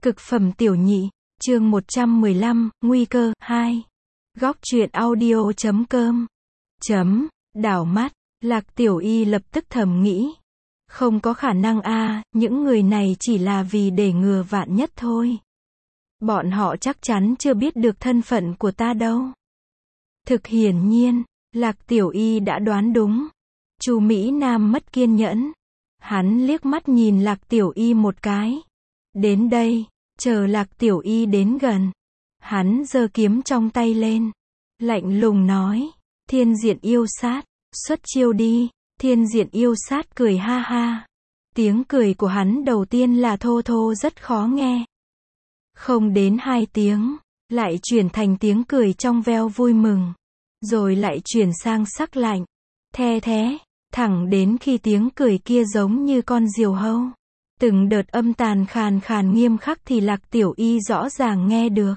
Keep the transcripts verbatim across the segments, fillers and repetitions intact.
Cực phẩm tiểu nhị, chương một trăm mười lăm, nguy cơ, hai. Góc truyện audio chấm com. Chấm, đảo mắt, Lạc Tiểu Y lập tức thầm nghĩ. Không có khả năng a, những người này chỉ là vì để ngừa vạn nhất thôi. Bọn họ chắc chắn chưa biết được thân phận của ta đâu. Thực hiển nhiên, Lạc Tiểu Y đã đoán đúng. Chu Mỹ Nam mất kiên nhẫn. Hắn liếc mắt nhìn Lạc Tiểu Y một cái. Đến đây, chờ Lạc Tiểu Y đến gần. Hắn giơ kiếm trong tay lên. Lạnh lùng nói, thiên diện yêu sát, xuất chiêu đi. Thiên diện yêu sát cười ha ha. Tiếng cười của hắn đầu tiên là thô thô rất khó nghe. Không đến hai tiếng, lại chuyển thành tiếng cười trong veo vui mừng. Rồi lại chuyển sang sắc lạnh, the thé, thẳng đến khi tiếng cười kia giống như con diều hâu. Từng đợt âm tàn khàn khàn nghiêm khắc thì Lạc Tiểu Y rõ ràng nghe được.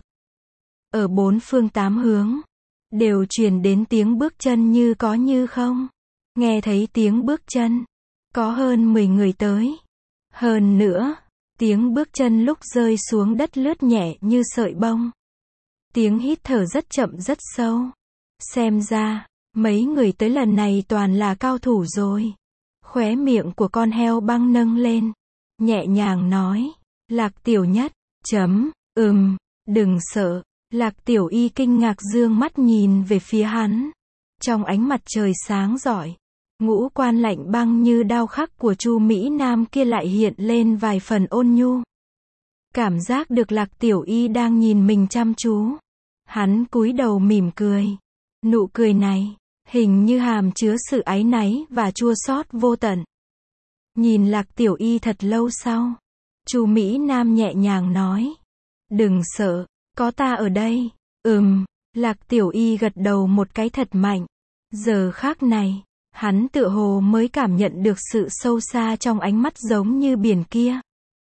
Ở bốn phương tám hướng, đều truyền đến tiếng bước chân như có như không. Nghe thấy tiếng bước chân, có hơn mười người tới. Hơn nữa, tiếng bước chân lúc rơi xuống đất lướt nhẹ như sợi bông. Tiếng hít thở rất chậm rất sâu. Xem ra, mấy người tới lần này toàn là cao thủ rồi. Khóe miệng của con heo băng nâng lên, nhẹ nhàng nói, Lạc Tiểu Nhất, chấm, ừm, đừng sợ. Lạc Tiểu Y kinh ngạc dương mắt nhìn về phía hắn. Trong ánh mặt trời sáng rọi, ngũ quan lạnh băng như đao khắc của Chu Mỹ Nam kia lại hiện lên vài phần ôn nhu. Cảm giác được Lạc Tiểu Y đang nhìn mình chăm chú. Hắn cúi đầu mỉm cười. Nụ cười này, hình như hàm chứa sự áy náy và chua xót vô tận. Nhìn Lạc Tiểu Y thật lâu sau, Chu Mỹ Nam nhẹ nhàng nói, đừng sợ, có ta ở đây. Ừm, Lạc Tiểu Y gật đầu một cái thật mạnh. Giờ khác này, hắn tựa hồ mới cảm nhận được sự sâu xa trong ánh mắt giống như biển kia.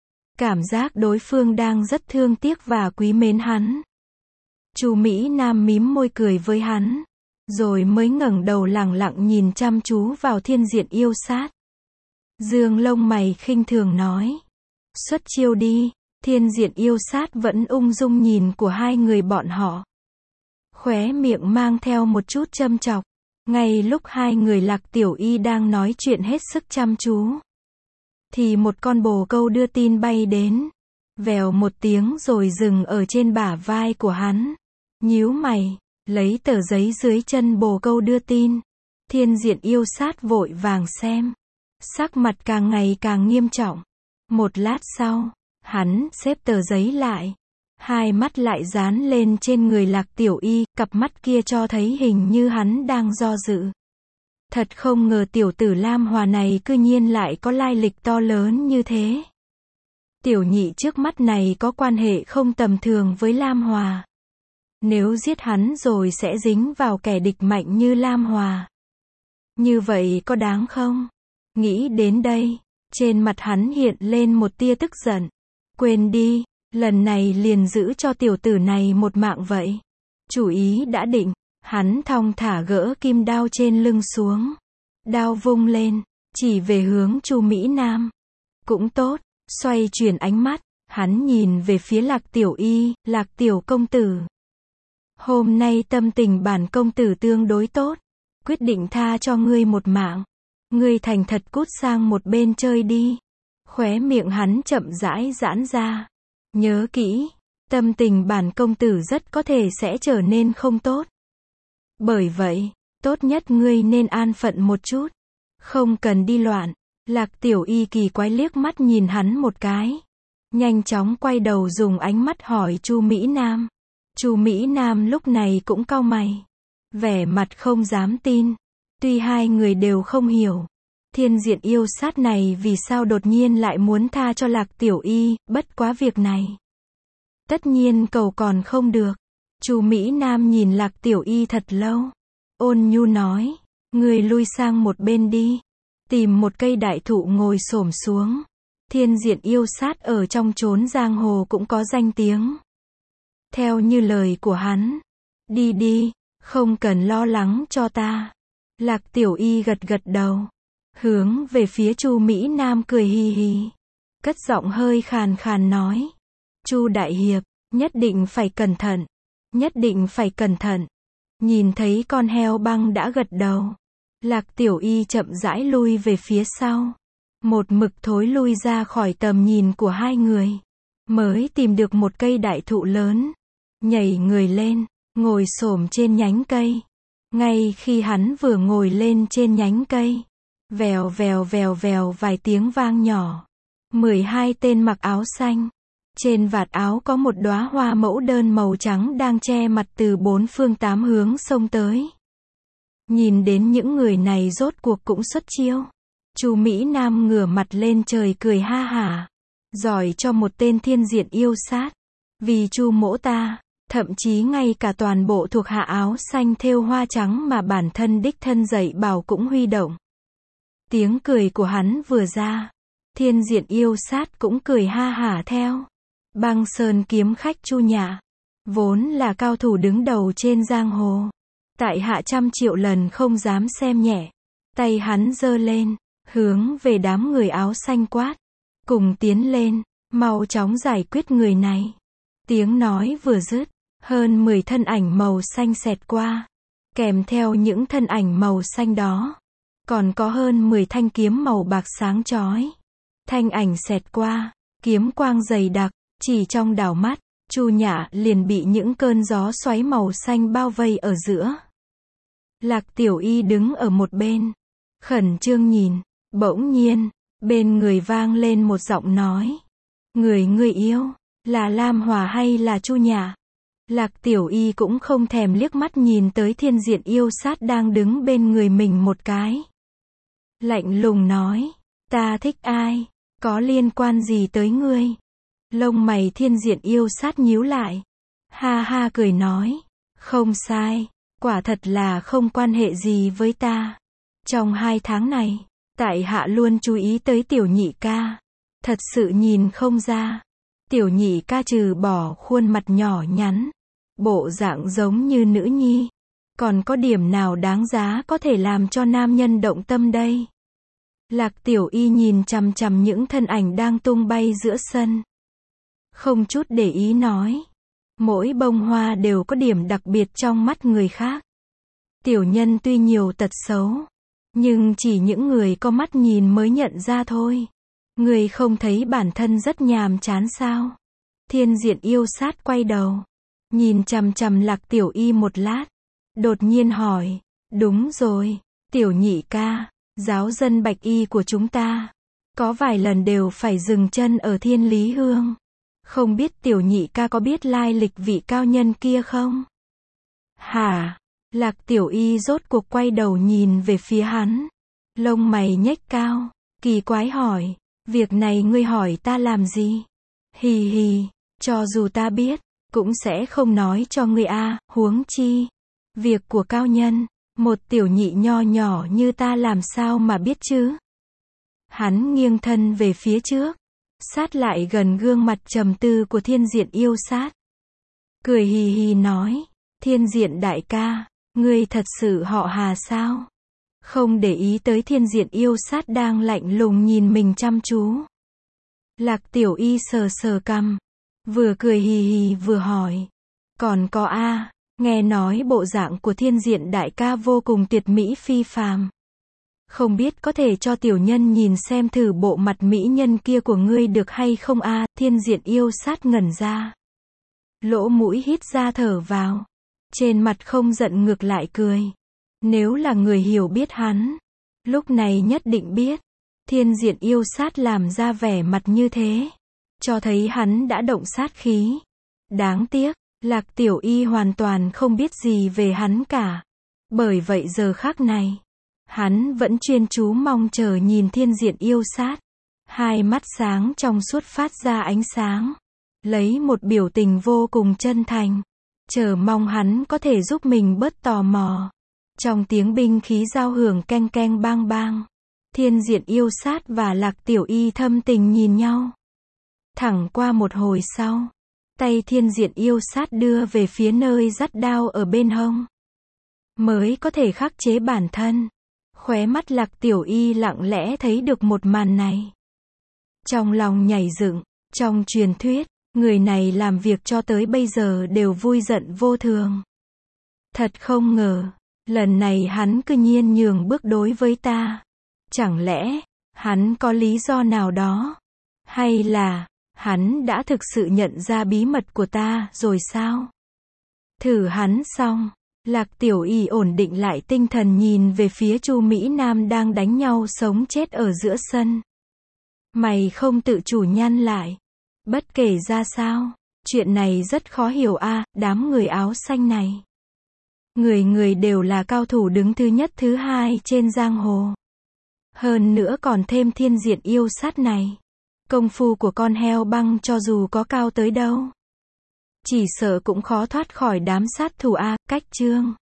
Cảm giác đối phương đang rất thương tiếc và quý mến hắn. Chu Mỹ Nam mím môi cười với hắn, rồi mới ngẩng đầu lẳng lặng nhìn chăm chú vào thiên diện yêu sát. Dương lông mày khinh thường nói, xuất chiêu đi. Thiên diện yêu sát vẫn ung dung nhìn của hai người bọn họ. Khóe miệng mang theo một chút châm chọc. Ngay lúc hai người Lạc Tiểu Y đang nói chuyện hết sức chăm chú, thì một con bồ câu đưa tin bay đến. Vèo một tiếng rồi dừng ở trên bả vai của hắn. Nhíu mày, lấy tờ giấy dưới chân bồ câu đưa tin. Thiên diện yêu sát vội vàng xem. Sắc mặt càng ngày càng nghiêm trọng. Một lát sau, hắn xếp tờ giấy lại. Hai mắt lại dán lên trên người Lạc Tiểu Y, cặp mắt kia cho thấy hình như hắn đang do dự. Thật không ngờ tiểu tử Lam Hòa này cư nhiên lại có lai lịch to lớn như thế. Tiểu nhị trước mắt này có quan hệ không tầm thường với Lam Hòa. Nếu giết hắn rồi sẽ dính vào kẻ địch mạnh như Lam Hòa. Như vậy có đáng không? Nghĩ đến đây, trên mặt hắn hiện lên một tia tức giận. Quên đi, lần này liền giữ cho tiểu tử này một mạng vậy. Chủ ý đã định, hắn thong thả gỡ kim đao trên lưng xuống. Đao vung lên, chỉ về hướng Chu Mỹ Nam. Cũng tốt, xoay chuyển ánh mắt, hắn nhìn về phía Lạc Tiểu Y, Lạc Tiểu công tử. Hôm nay tâm tình bản công tử tương đối tốt, quyết định tha cho ngươi một mạng. Ngươi thành thật cút sang một bên chơi đi. Khóe miệng hắn chậm rãi giãn ra. Nhớ kỹ, tâm tình bản công tử rất có thể sẽ trở nên không tốt. Bởi vậy, tốt nhất ngươi nên an phận một chút. Không cần đi loạn. Lạc Tiểu Y kỳ quái liếc mắt nhìn hắn một cái. Nhanh chóng quay đầu dùng ánh mắt hỏi Chu Mỹ Nam. Chu Mỹ Nam lúc này cũng cau mày. Vẻ mặt không dám tin. Tuy hai người đều không hiểu. Thiên diện yêu sát này vì sao đột nhiên lại muốn tha cho Lạc Tiểu Y, bất quá việc này. Tất nhiên cầu còn không được. Chu Mỹ Nam nhìn Lạc Tiểu Y thật lâu. Ôn nhu nói, người lui sang một bên đi. Tìm một cây đại thụ ngồi xổm xuống. Thiên diện yêu sát ở trong chốn giang hồ cũng có danh tiếng. Theo như lời của hắn. Đi đi, không cần lo lắng cho ta. Lạc Tiểu Y gật gật đầu. Hướng về phía Chu Mỹ Nam cười hì hì. Cất giọng hơi khàn khàn nói. Chu đại hiệp, nhất định phải cẩn thận, nhất định phải cẩn thận. Nhìn thấy con heo băng đã gật đầu. Lạc Tiểu Y chậm rãi lui về phía sau. Một mực thối lui ra khỏi tầm nhìn của hai người. Mới tìm được một cây đại thụ lớn. Nhảy người lên, ngồi xổm trên nhánh cây. Ngay khi hắn vừa ngồi lên trên nhánh cây, vèo vèo vèo vèo vài tiếng vang nhỏ. mười hai tên mặc áo xanh. Trên vạt áo có một đóa hoa mẫu đơn màu trắng đang che mặt từ bốn phương tám hướng xông tới. Nhìn đến những người này rốt cuộc cũng xuất chiêu. Chu Mỹ Nam ngửa mặt lên trời cười ha hả. Giỏi cho một tên thiên diện yêu sát. Vì Chu mỗ ta, thậm chí ngay cả toàn bộ thuộc hạ áo xanh thêu hoa trắng mà bản thân đích thân dạy bảo cũng huy động. Tiếng cười của hắn vừa ra, thiên diện yêu sát cũng cười ha hả theo. Băng Sơn kiếm khách Chu Nhạ, vốn là cao thủ đứng đầu trên giang hồ. Tại hạ trăm triệu lần không dám xem nhẹ. Tay hắn giơ lên, hướng về đám người áo xanh quát. Cùng tiến lên, mau chóng giải quyết người này. Tiếng nói vừa dứt, hơn mười thân ảnh màu xanh xẹt qua. Kèm theo những thân ảnh màu xanh đó, còn có hơn mười thanh kiếm màu bạc sáng chói. Thanh ảnh xẹt qua, kiếm quang dày đặc, chỉ trong đảo mắt, Chu Nhạ liền bị những cơn gió xoáy màu xanh bao vây ở giữa. Lạc Tiểu Y đứng ở một bên, khẩn trương nhìn, bỗng nhiên, bên người vang lên một giọng nói. Người ngươi yêu, là Lam Hòa hay là Chu Nhạ? Lạc Tiểu Y cũng không thèm liếc mắt nhìn tới thiên diện yêu sát đang đứng bên người mình một cái. Lạnh lùng nói, ta thích ai, có liên quan gì tới ngươi? Lông mày thiên diện yêu sát nhíu lại. Ha ha cười nói, không sai, quả thật là không quan hệ gì với ta. Trong hai tháng này, tại hạ luôn chú ý tới tiểu nhị ca. Thật sự nhìn không ra. Tiểu nhị ca trừ bỏ khuôn mặt nhỏ nhắn, bộ dạng giống như nữ nhi, còn có điểm nào đáng giá có thể làm cho nam nhân động tâm đây? Lạc Tiểu Y nhìn chằm chằm những thân ảnh đang tung bay giữa sân. Không chút để ý nói. Mỗi bông hoa đều có điểm đặc biệt trong mắt người khác. Tiểu nhân tuy nhiều tật xấu, nhưng chỉ những người có mắt nhìn mới nhận ra thôi. Người không thấy bản thân rất nhàm chán sao? Thiên diện yêu sát quay đầu, nhìn chằm chằm Lạc Tiểu Y một lát, đột nhiên hỏi, đúng rồi, Tiểu nhị ca, giáo dân bạch y của chúng ta, có vài lần đều phải dừng chân ở Thiên Lý Hương. Không biết tiểu nhị ca có biết lai lịch vị cao nhân kia không? Hả? Lạc Tiểu Y rốt cuộc quay đầu nhìn về phía hắn. Lông mày nhếch cao, kỳ quái hỏi, việc này ngươi hỏi ta làm gì? Hì hì, cho dù ta biết, cũng sẽ không nói cho ngươi a, huống chi. Việc của cao nhân, một tiểu nhị nho nhỏ như ta làm sao mà biết chứ? Hắn nghiêng thân về phía trước, sát lại gần gương mặt trầm tư của thiên diện yêu sát. Cười hì hì nói, thiên diện đại ca, ngươi thật sự họ Hà sao? Không để ý tới thiên diện yêu sát đang lạnh lùng nhìn mình chăm chú. Lạc Tiểu Y sờ sờ cằm, vừa cười hì hì vừa hỏi, còn có a, nghe nói bộ dạng của thiên diện đại ca vô cùng tuyệt mỹ phi phàm. Không biết có thể cho tiểu nhân nhìn xem thử bộ mặt mỹ nhân kia của ngươi được hay không a? Thiên diện yêu sát ngẩn ra. Lỗ mũi hít ra thở vào. Trên mặt không giận ngược lại cười. Nếu là người hiểu biết hắn, lúc này nhất định biết. Thiên diện yêu sát làm ra vẻ mặt như thế, cho thấy hắn đã động sát khí. Đáng tiếc, Lạc Tiểu Y hoàn toàn không biết gì về hắn cả. Bởi vậy giờ khắc này, hắn vẫn chuyên chú mong chờ nhìn thiên diện yêu sát. Hai mắt sáng trong suốt phát ra ánh sáng. Lấy một biểu tình vô cùng chân thành. Chờ mong hắn có thể giúp mình bớt tò mò. Trong tiếng binh khí giao hưởng keng keng bang bang. Thiên diện yêu sát và Lạc Tiểu Y thâm tình nhìn nhau. Thẳng qua một hồi sau, tay thiên diện yêu sát đưa về phía nơi dắt đao ở bên hông. Mới có thể khắc chế bản thân. Khóe mắt Lạc Tiểu Y lặng lẽ thấy được một màn này. Trong lòng nhảy dựng, trong truyền thuyết, Người này làm việc cho tới bây giờ đều vui giận vô thường. Thật không ngờ, lần này hắn cứ nhiên nhường bước đối với ta. Chẳng lẽ, hắn có lý do nào đó? Hay là, hắn đã thực sự nhận ra bí mật của ta rồi sao? Thử hắn xong, Lạc Tiểu Y ổn định lại tinh thần nhìn về phía Chu Mỹ Nam đang đánh nhau sống chết ở giữa sân. Mày không tự chủ nhăn lại. Bất kể ra sao, chuyện này rất khó hiểu a, đám người áo xanh này. Người người đều là cao thủ đứng thứ nhất thứ hai trên giang hồ. Hơn nữa còn thêm thiên diện yêu sát này. Công phu của con heo băng cho dù có cao tới đâu, chỉ sợ cũng khó thoát khỏi đám sát thủ a, cách chương.